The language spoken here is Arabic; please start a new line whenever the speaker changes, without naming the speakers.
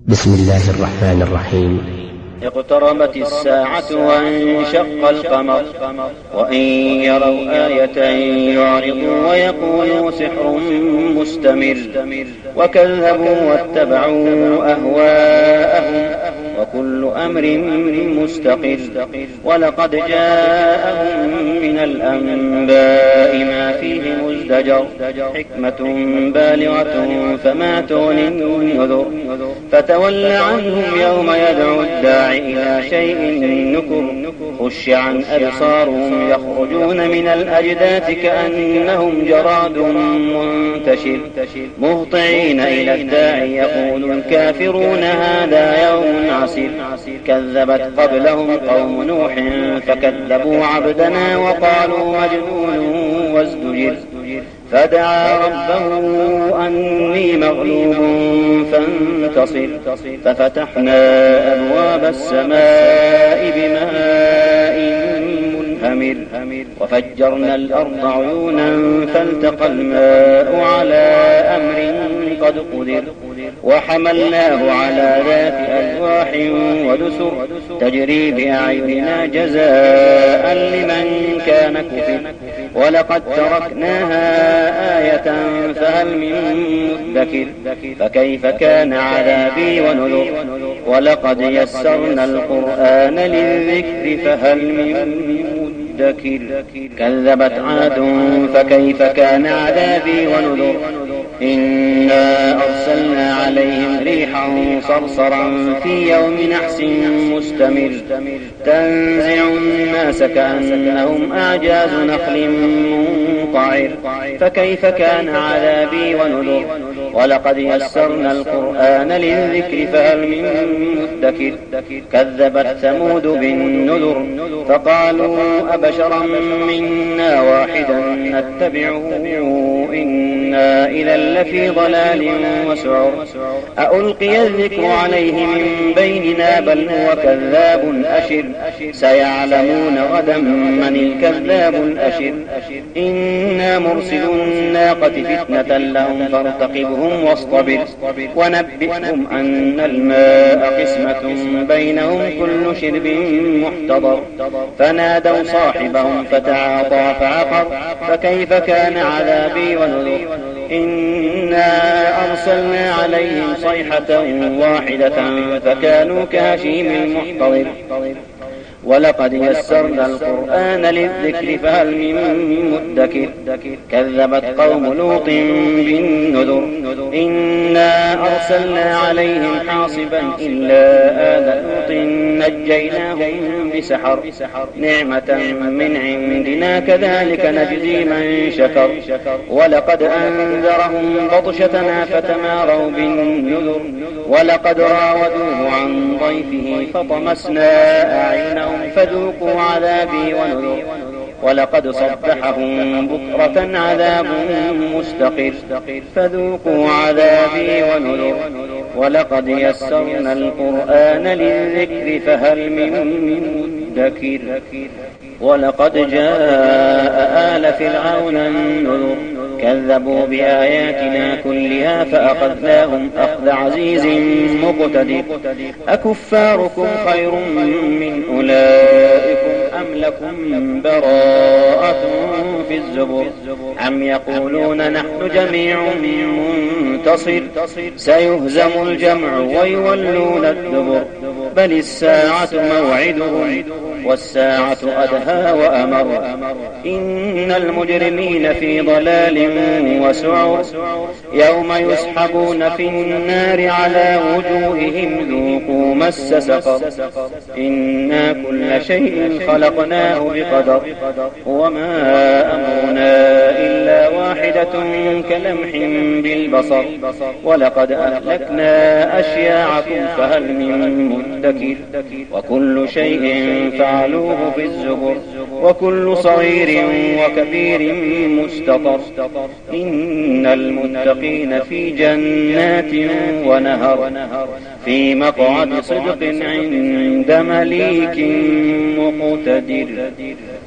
بسم الله الرحمن الرحيم.
اقتربت الساعة وانشق القمر وإن يروا آية يعرضوا ويقولوا سحر مستمر وكذبوا واتبعوا أهواءهم وكل أمر مستقر ولقد جاءهم من الأنباء ما فيه مزدجر حكمة بالغة فما تغني النذر فتول عنهم يوم يدعو الداعي إلى شيء نكر خش عن أبصارهم يخرجون من الأجداث كأنهم جراد منتشر مهطعين إلى الداعي يقول الكافرون هذا يوم عسير كذبت قبلهم قوم نوح فكذبوا عبدنا وقالوا مجنون وازدجر فدعا ربه أني مغلوب فانتصر ففتحنا أبواب السماء بماء منهمر وفجرنا الأرض عيونا فالتقى الماء على أمر قد قدر وحملناه على ذات ألواح ودسر تجري بأعيننا جزاء لمن كان كفر ولقد تركناها آية فهل من مدكر فكيف كان عذابي ونذر ولقد يسرنا القرآن للذكر فهل من مدكر كذبت عاد فكيف كان عذابي ونذر إنا أرسلنا عليهم ريحا صرصرا في يوم نحس مستمر تنزع الناس كأنهم أعجاز نخل منقعر فكيف كان عذابي ونذر ولقد يسرنا القرآن للذكر فهل من مدكر كذبت ثمود بالنذر فقالوا أبشرا منا واحدا نتبعه إنا إذا لفي ضلال وسعر أألقي الذكر عليه من بيننا بل هو كذاب أشر سيعلمون غدا من الكذاب الأشر إنا مرسل الناقة فتنة لهم فارتقبهم واصطبر ونبئهم أن الماء قسمة بينهم كل شرب محتضر فنادوا صاحبهم فتعاطى فعقر فكيف كان عذابي ونذر إنا أرسلنا عليهم صيحة واحدة فكانوا كهشيم المحتضر ولقد يسرنا القرآن للذكر فهل من مدكر كذبت قوم لوط بالنذر إنا أرسلنا عليهم حاصبا إلا آل لوط نجيناهم بسحر نعمة من عندنا كذلك نجزي من شكر ولقد أنذرهم بطشتنا فتماروا بالنذر ولقد راودوه عن ضيفه فطمسنا أعينهم فذوقوا عذابي ونذر ولقد صبحهم بكرة عذاب مستقر فذوقوا عذابي ونذر ولقد يسرنا القرآن للذكر فهل من مدكر ولقد جاء آل فرعون النذر كذبوا بآياتنا كلها فأخذناهم أخذ عزيز مقتدر أكفاركم خير من أولئكم أم لكم براءة في الزبر أم يقولون نحن جميع منتصر سيهزم الجمع ويولون الدبر بل الساعة موعدهم والساعة أدهى وأمر إن المجرمين في ضلال وسعر يوم يسحبون في النار على وجوههم ذوقوا مس سقر إنا كل شيء خلقناه بقدر وما أمرنا إلا واحدة كلمح بالبصر ولقد أهلكنا أشياعكم فهل من مدكر وكل شيء فعلوه في الزبر وكل صغير وكبير مستطر إن المتقين في جنات ونهر في مقعد صدق عند مليك مقتدر.